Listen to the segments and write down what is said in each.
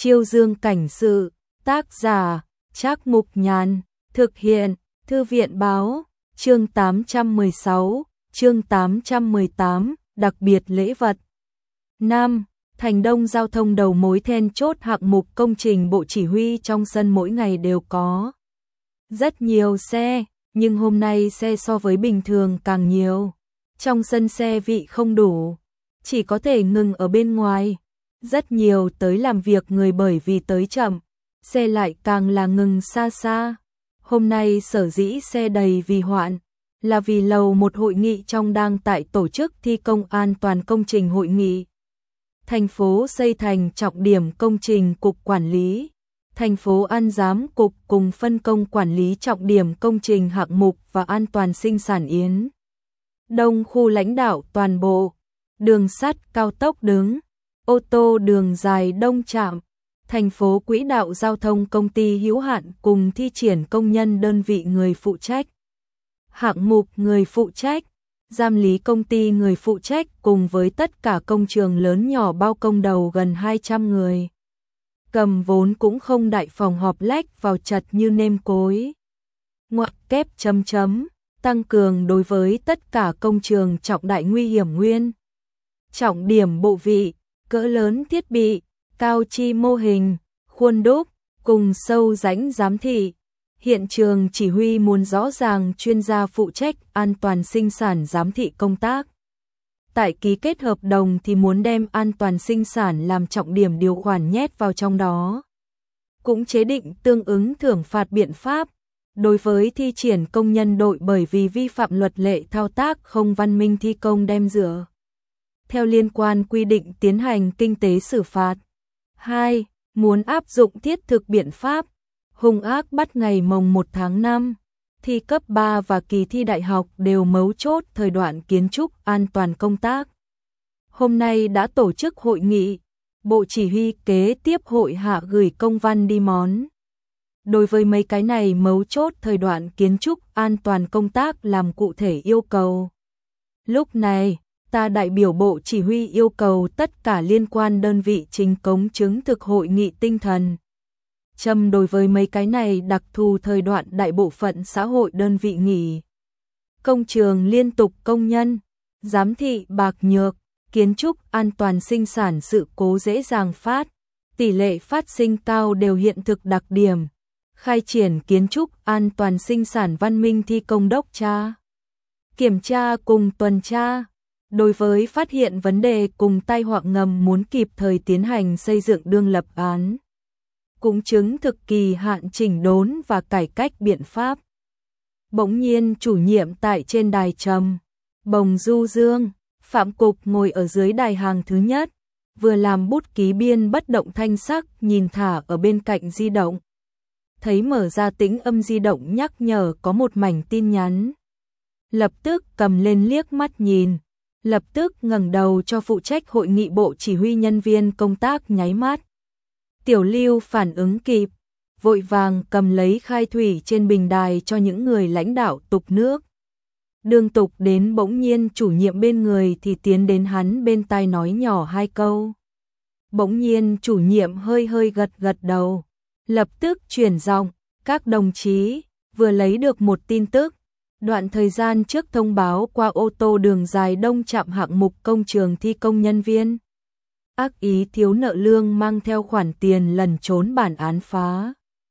Chiêu dương cảnh sự, tác giả, Trác Mục Nhàn, thực hiện, Thư viện báo, chương 816, chương 818, đặc biệt lễ vật. Nam, thành đông giao thông đầu mối then chốt hạng mục công trình bộ chỉ huy trong sân mỗi ngày đều có rất nhiều xe, nhưng hôm nay xe so với bình thường càng nhiều. Trong sân xe vị không đủ, chỉ có thể ngừng ở bên ngoài. Rất nhiều tới làm việc người bởi vì tới chậm, xe lại càng là ngừng xa xa. Hôm nay sở dĩ xe đầy vì hoạn, là vì lầu một hội nghị trong đang tại tổ chức thi công an toàn công trình hội nghị. Thành phố xây thành trọng điểm công trình cục quản lý. Thành phố an giám cục cùng phân công quản lý trọng điểm công trình hạng mục và an toàn sinh sản yến. Đông khu lãnh đạo toàn bộ, đường sắt cao tốc đứng, ô tô đường dài đông trạm, thành phố quỹ đạo giao thông công ty hữu hạn cùng thi triển công nhân đơn vị người phụ trách. Hạng mục người phụ trách, giám lý công ty người phụ trách cùng với tất cả công trường lớn nhỏ bao công đầu gần 200 người. Cầm vốn cũng không đại phòng họp lách vào chật như nêm cối. Ngoặc kép chấm chấm, tăng cường đối với tất cả công trường trọng đại nguy hiểm nguyên. Trọng điểm bộ vị, cỡ lớn thiết bị, cao chi mô hình, khuôn đúc, cùng sâu rãnh giám thị. Hiện trường chỉ huy muốn rõ ràng chuyên gia phụ trách an toàn sinh sản giám thị công tác. Tại ký kết hợp đồng thì muốn đem an toàn sinh sản làm trọng điểm điều khoản nhét vào trong đó. Cũng chế định tương ứng thưởng phạt biện pháp đối với thi triển công nhân đội bởi vì vi phạm luật lệ thao tác không văn minh thi công đem dựa. Theo liên quan quy định tiến hành kinh tế xử phạt. 2. Muốn áp dụng thiết thực biện pháp hung ác bắt ngày mồng 1 tháng 5. Thi cấp 3 và kỳ thi đại học đều mấu chốt thời đoạn kiến trúc an toàn công tác. Hôm nay đã tổ chức hội nghị, Bộ Chỉ huy kế tiếp hội hạ gửi công văn đi món. Đối với mấy cái này mấu chốt thời đoạn kiến trúc an toàn công tác làm cụ thể yêu cầu. Lúc này, ta đại biểu Bộ Chỉ huy yêu cầu tất cả liên quan đơn vị trình cống chứng thực hội nghị tinh thần. Châm đối với mấy cái này đặc thù thời đoạn đại bộ phận xã hội đơn vị nghỉ. Công trường liên tục công nhân, giám thị bạc nhược, kiến trúc an toàn sinh sản sự cố dễ dàng phát, tỷ lệ phát sinh cao đều hiện thực đặc điểm. Khai triển kiến trúc an toàn sinh sản văn minh thi công đốc tra, kiểm tra cùng tuần tra. Đối với phát hiện vấn đề cùng tai họa ngầm muốn kịp thời tiến hành xây dựng đương lập án. Cũng chứng thực kỳ hạn chỉnh đốn và cải cách biện pháp. Bỗng nhiên chủ nhiệm tại trên đài trầm, bồng du dương, Phạm Cục ngồi ở dưới đài hàng thứ nhất, vừa làm bút ký biên bất động thanh sắc nhìn thả ở bên cạnh di động. Thấy mở ra tĩnh âm di động nhắc nhở có một mảnh tin nhắn. Lập tức cầm lên liếc mắt nhìn, lập tức ngẩng đầu cho phụ trách hội nghị bộ chỉ huy nhân viên công tác nháy mắt. Tiểu Lưu phản ứng kịp, vội vàng cầm lấy khai thủy trên bình đài cho những người lãnh đạo tục nước. Đường tục đến bỗng nhiên chủ nhiệm bên người thì tiến đến hắn bên tai nói nhỏ 2 câu. Bỗng nhiên chủ nhiệm hơi hơi gật gật đầu, lập tức chuyển giọng, các đồng chí, vừa lấy được một tin tức. Đoạn thời gian trước thông báo qua ô tô đường dài đông trạm hạng mục công trường thi công nhân viên. Ác ý thiếu nợ lương mang theo khoản tiền lẩn trốn bản án phá.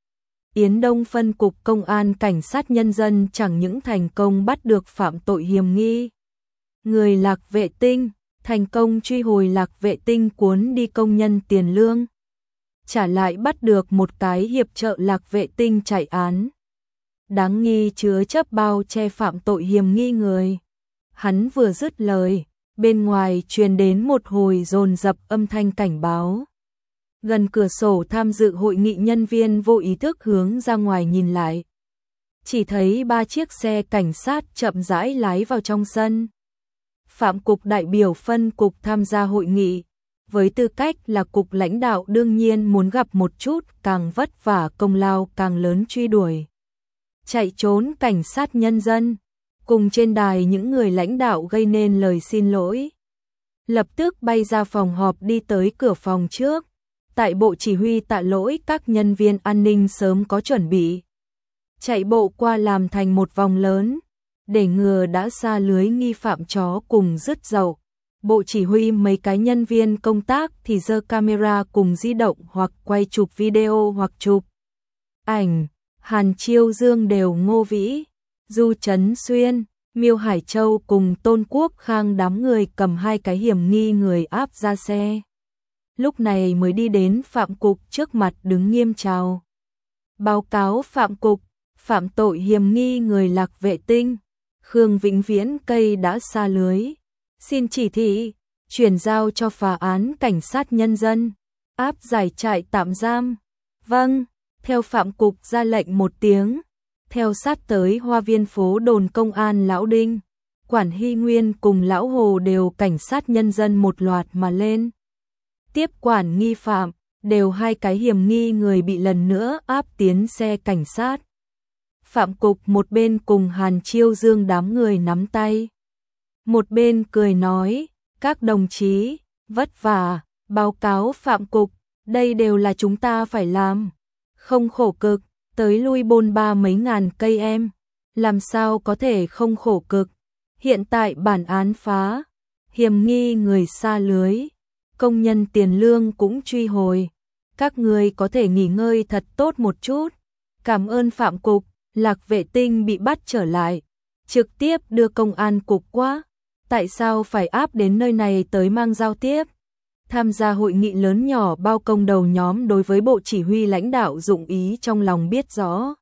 Yến Đông phân cục công an cảnh sát nhân dân chẳng những thành công bắt được phạm tội hiểm nghi. Người lạc vệ tinh, thành công truy hồi lạc vệ tinh cuốn đi công nhân tiền lương. Trả lại bắt được một cái hiệp trợ lạc vệ tinh chạy án. Đáng nghi chứa chấp bao che phạm tội hiểm nghi người. Hắn vừa dứt lời, bên ngoài truyền đến một hồi dồn dập âm thanh cảnh báo. Gần cửa sổ tham dự hội nghị nhân viên vô ý thức hướng ra ngoài nhìn lại. Chỉ thấy 3 chiếc xe cảnh sát chậm rãi lái vào trong sân. Phạm Cục đại biểu phân cục tham gia hội nghị. Với tư cách là cục lãnh đạo đương nhiên muốn gặp một chút càng vất vả công lao càng lớn truy đuổi. Chạy trốn cảnh sát nhân dân. Cùng trên đài những người lãnh đạo gây nên lời xin lỗi. Lập tức bay ra phòng họp đi tới cửa phòng trước. Tại bộ chỉ huy Tạ Lỗi, các nhân viên an ninh sớm có chuẩn bị. Chạy bộ qua làm thành một vòng lớn, để ngừa đã xa lưới nghi phạm chó cùng dứt dậu. Bộ chỉ huy mấy cái nhân viên công tác thì giơ camera cùng di động hoặc quay chụp video hoặc chụp ảnh. Hàn Chiêu Dương đều Ngô Vĩ, Du Trấn Xuyên, Miêu Hải Châu cùng Tôn Quốc Khang đám người cầm 2 cái hiểm nghi người áp ra xe. Lúc này mới đi đến Phạm Cục trước mặt đứng nghiêm chào. Báo cáo Phạm Cục, phạm tội hiểm nghi người Lạc Vệ Tinh, Khương Vĩnh Viễn cây đã xa lưới. Xin chỉ thị, chuyển giao cho phá án cảnh sát nhân dân, áp giải trại tạm giam. Vâng, theo Phạm Cục ra lệnh một tiếng, theo sát tới Hoa Viên phố đồn công an Lão Đinh, Quản Hy Nguyên cùng Lão Hồ đều cảnh sát nhân dân một loạt mà lên. Tiếp quản nghi phạm, đều 2 cái hiểm nghi người bị lần nữa áp tiến xe cảnh sát. Phạm Cục một bên cùng Hàn Chiêu Dương đám người nắm tay, một bên cười nói, các đồng chí, vất vả, báo cáo Phạm Cục, đây đều là chúng ta phải làm. Không khổ cực, tới lui bôn ba mấy ngàn cây em, làm sao có thể không khổ cực. Hiện tại bản án phá, hiểm nghi người xa lưới, công nhân tiền lương cũng truy hồi. Các người có thể nghỉ ngơi thật tốt một chút. Cảm ơn Phạm Cục, Lạc Vệ Tinh bị bắt trở lại, trực tiếp đưa công an cục quá. Tại sao phải áp đến nơi này tới mang giao tiếp? Tham gia hội nghị lớn nhỏ bao công đầu nhóm đối với bộ chỉ huy lãnh đạo dụng ý trong lòng biết rõ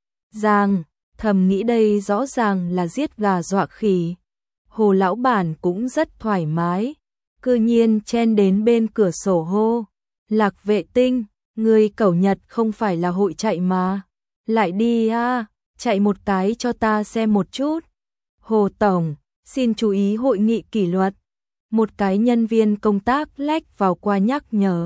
ràng, thầm nghĩ đây rõ ràng là giết gà dọa khỉ. Hồ lão bản cũng rất thoải mái, cư nhiên chen đến bên cửa sổ hô, Lạc Vệ Tinh, người cẩu Nhật không phải là hội chạy mà, lại đi à, chạy một cái cho ta xem một chút. Hồ Tổng, xin chú ý hội nghị kỷ luật. Một cái nhân viên công tác lách vào qua nhắc nhở.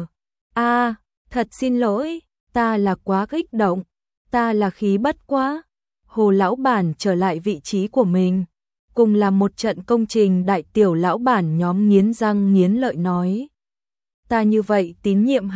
Thật xin lỗi, ta là quá kích động, ta là khí bất quá. Hồ lão bản trở lại vị trí của mình, cùng làm một trận công trình đại tiểu lão bản nhóm nghiến răng nghiến lợi nói. Ta như vậy tín nhiệm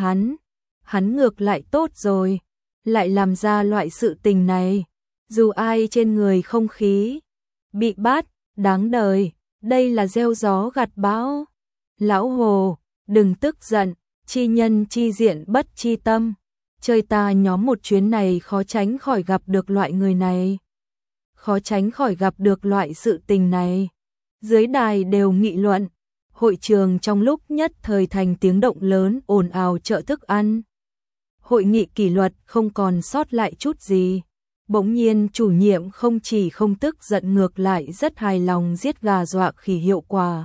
hắn ngược lại tốt rồi, lại làm ra loại sự tình này, dù ai trên người không khí, bị bắt, đáng đời. Đây là gieo gió gặt bão. Lão Hồ, đừng tức giận, chi nhân chi diện bất chi tâm. Chơi ta nhóm một chuyến này khó tránh khỏi gặp được loại người này. Khó tránh khỏi gặp được loại sự tình này. Dưới đài đều nghị luận. Hội trường trong lúc nhất thời thành tiếng động lớn ồn ào chợ thức ăn. Hội nghị kỷ luật không còn sót lại chút gì. Bỗng nhiên chủ nhiệm không chỉ không tức giận ngược lại rất hài lòng giết gà dọa khỉ hiệu quả.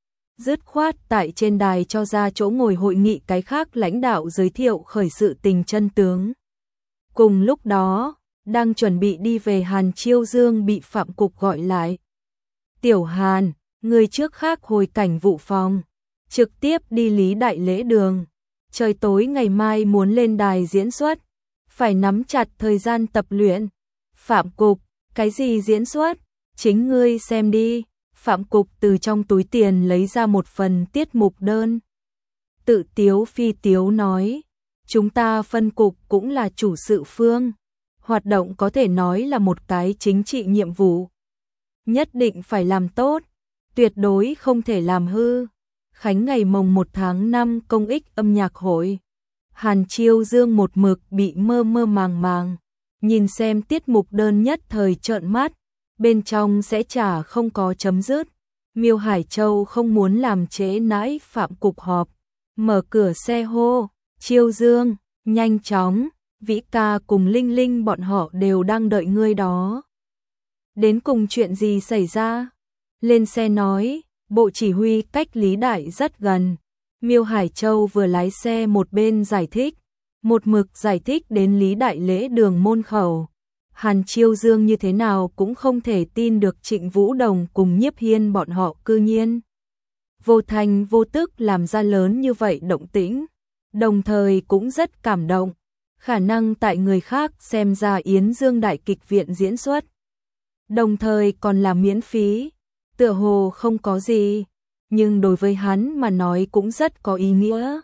Dứt khoát tại trên đài cho ra chỗ ngồi hội nghị cái khác lãnh đạo giới thiệu khởi sự tình chân tướng. Cùng lúc đó, đang chuẩn bị đi về Hàn Chiêu Dương bị Phạm Cục gọi lại. Tiểu Hàn, người trước khác hồi cảnh vụ phòng, trực tiếp đi Lý Đại Lễ Đường. Trời tối ngày mai muốn lên đài diễn xuất, phải nắm chặt thời gian tập luyện. Phạm Cục, cái gì diễn xuất? Chính ngươi xem đi. Phạm Cục từ trong túi tiền lấy ra một phần tiết mục đơn. Tự tiếu phi tiếu nói, chúng ta phân cục cũng là chủ sự phương. Hoạt động có thể nói là một cái chính trị nhiệm vụ. Nhất định phải làm tốt, tuyệt đối không thể làm hư. Khánh ngày mồng 1 tháng 5 công ích âm nhạc hội. Hàn Chiêu Dương một mực bị mơ mơ màng màng. Nhìn xem tiết mục đơn nhất thời trợn mắt, bên trong sẽ chả không có chấm dứt. Miêu Hải Châu không muốn làm trễ nãi Phạm Cục họp, mở cửa xe hô, Chiêu Dương, nhanh chóng, Vĩ ca cùng Linh Linh bọn họ đều đang đợi ngươi đó. Đến cùng chuyện gì xảy ra? Lên xe nói, bộ chỉ huy cách Lý Đại rất gần. Miêu Hải Châu vừa lái xe một bên giải thích. Một mực giải thích đến Lý Đại Lễ Đường môn khẩu. Hàn Chiêu Dương như thế nào cũng không thể tin được Trịnh Vũ Đồng cùng Nhiếp Hiên bọn họ cư nhiên vô thành vô tức làm ra lớn như vậy động tĩnh. Đồng thời cũng rất cảm động. Khả năng tại người khác xem ra Yến Dương Đại Kịch Viện diễn xuất. Đồng thời còn là miễn phí. Tựa hồ không có gì. Nhưng đối với hắn mà nói cũng rất có ý nghĩa.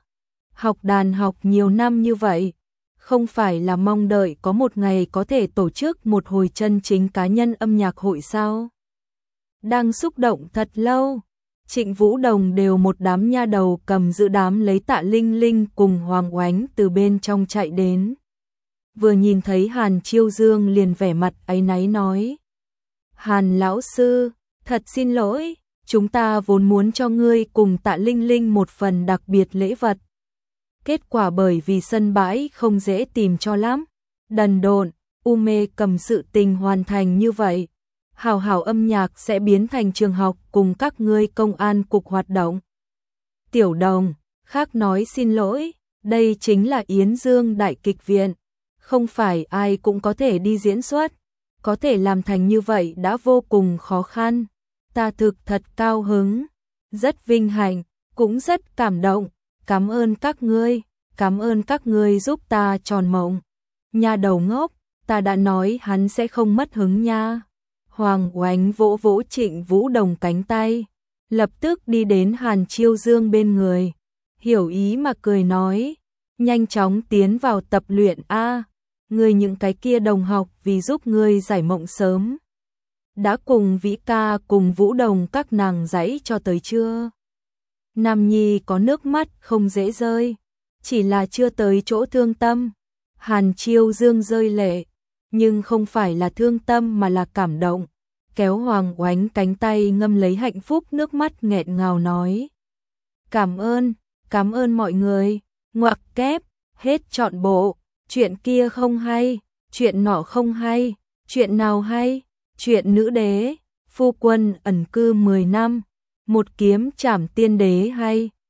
Học đàn học nhiều năm như vậy, không phải là mong đợi có một ngày có thể tổ chức một hồi chân chính cá nhân âm nhạc hội sao? Đang xúc động thật lâu, Trịnh Vũ Đồng đều một đám nha đầu cầm giữ đám lấy Tạ Linh Linh cùng Hoàng Oánh từ bên trong chạy đến. Vừa nhìn thấy Hàn Chiêu Dương liền vẻ mặt áy náy nói: Hàn lão sư, thật xin lỗi, chúng ta vốn muốn cho ngươi cùng Tạ Linh Linh một phần đặc biệt lễ vật. Kết quả bởi vì sân bãi không dễ tìm cho lắm, đần độn, u mê cầm sự tình hoàn thành như vậy. Hào hào âm nhạc sẽ biến thành trường học cùng các ngươi công an cục hoạt động. Tiểu Đồng, khác nói xin lỗi, đây chính là Yến Dương Đại Kịch Viện, không phải ai cũng có thể đi diễn xuất, có thể làm thành như vậy đã vô cùng khó khăn. Ta thực thật cao hứng, rất vinh hạnh, cũng rất cảm động, cảm ơn các ngươi giúp ta tròn mộng. Nhà đầu ngốc, ta đã nói hắn sẽ không mất hứng nha. Hoàng Oánh vỗ vỗ Trịnh Vũ Đồng cánh tay, lập tức đi đến Hàn Chiêu Dương bên người, hiểu ý mà cười nói, nhanh chóng tiến vào tập luyện a, ngươi những cái kia đồng học vì giúp ngươi giải mộng sớm. Đã cùng Vĩ ca cùng Vũ Đồng các nàng dãy cho tới chưa? Nam Nhi có nước mắt không dễ rơi, chỉ là chưa tới chỗ thương tâm. Hàn Chiêu Dương rơi lệ, nhưng không phải là thương tâm mà là cảm động, kéo Hoàng Oánh cánh tay ngâm lấy hạnh phúc nước mắt nghẹn ngào nói: cảm ơn mọi người, ngoặc kép, hết trọn bộ, chuyện kia không hay, chuyện nọ không hay, chuyện nào hay, chuyện nữ đế, phu quân ẩn cư 10 năm, một kiếm trảm tiên đế hay.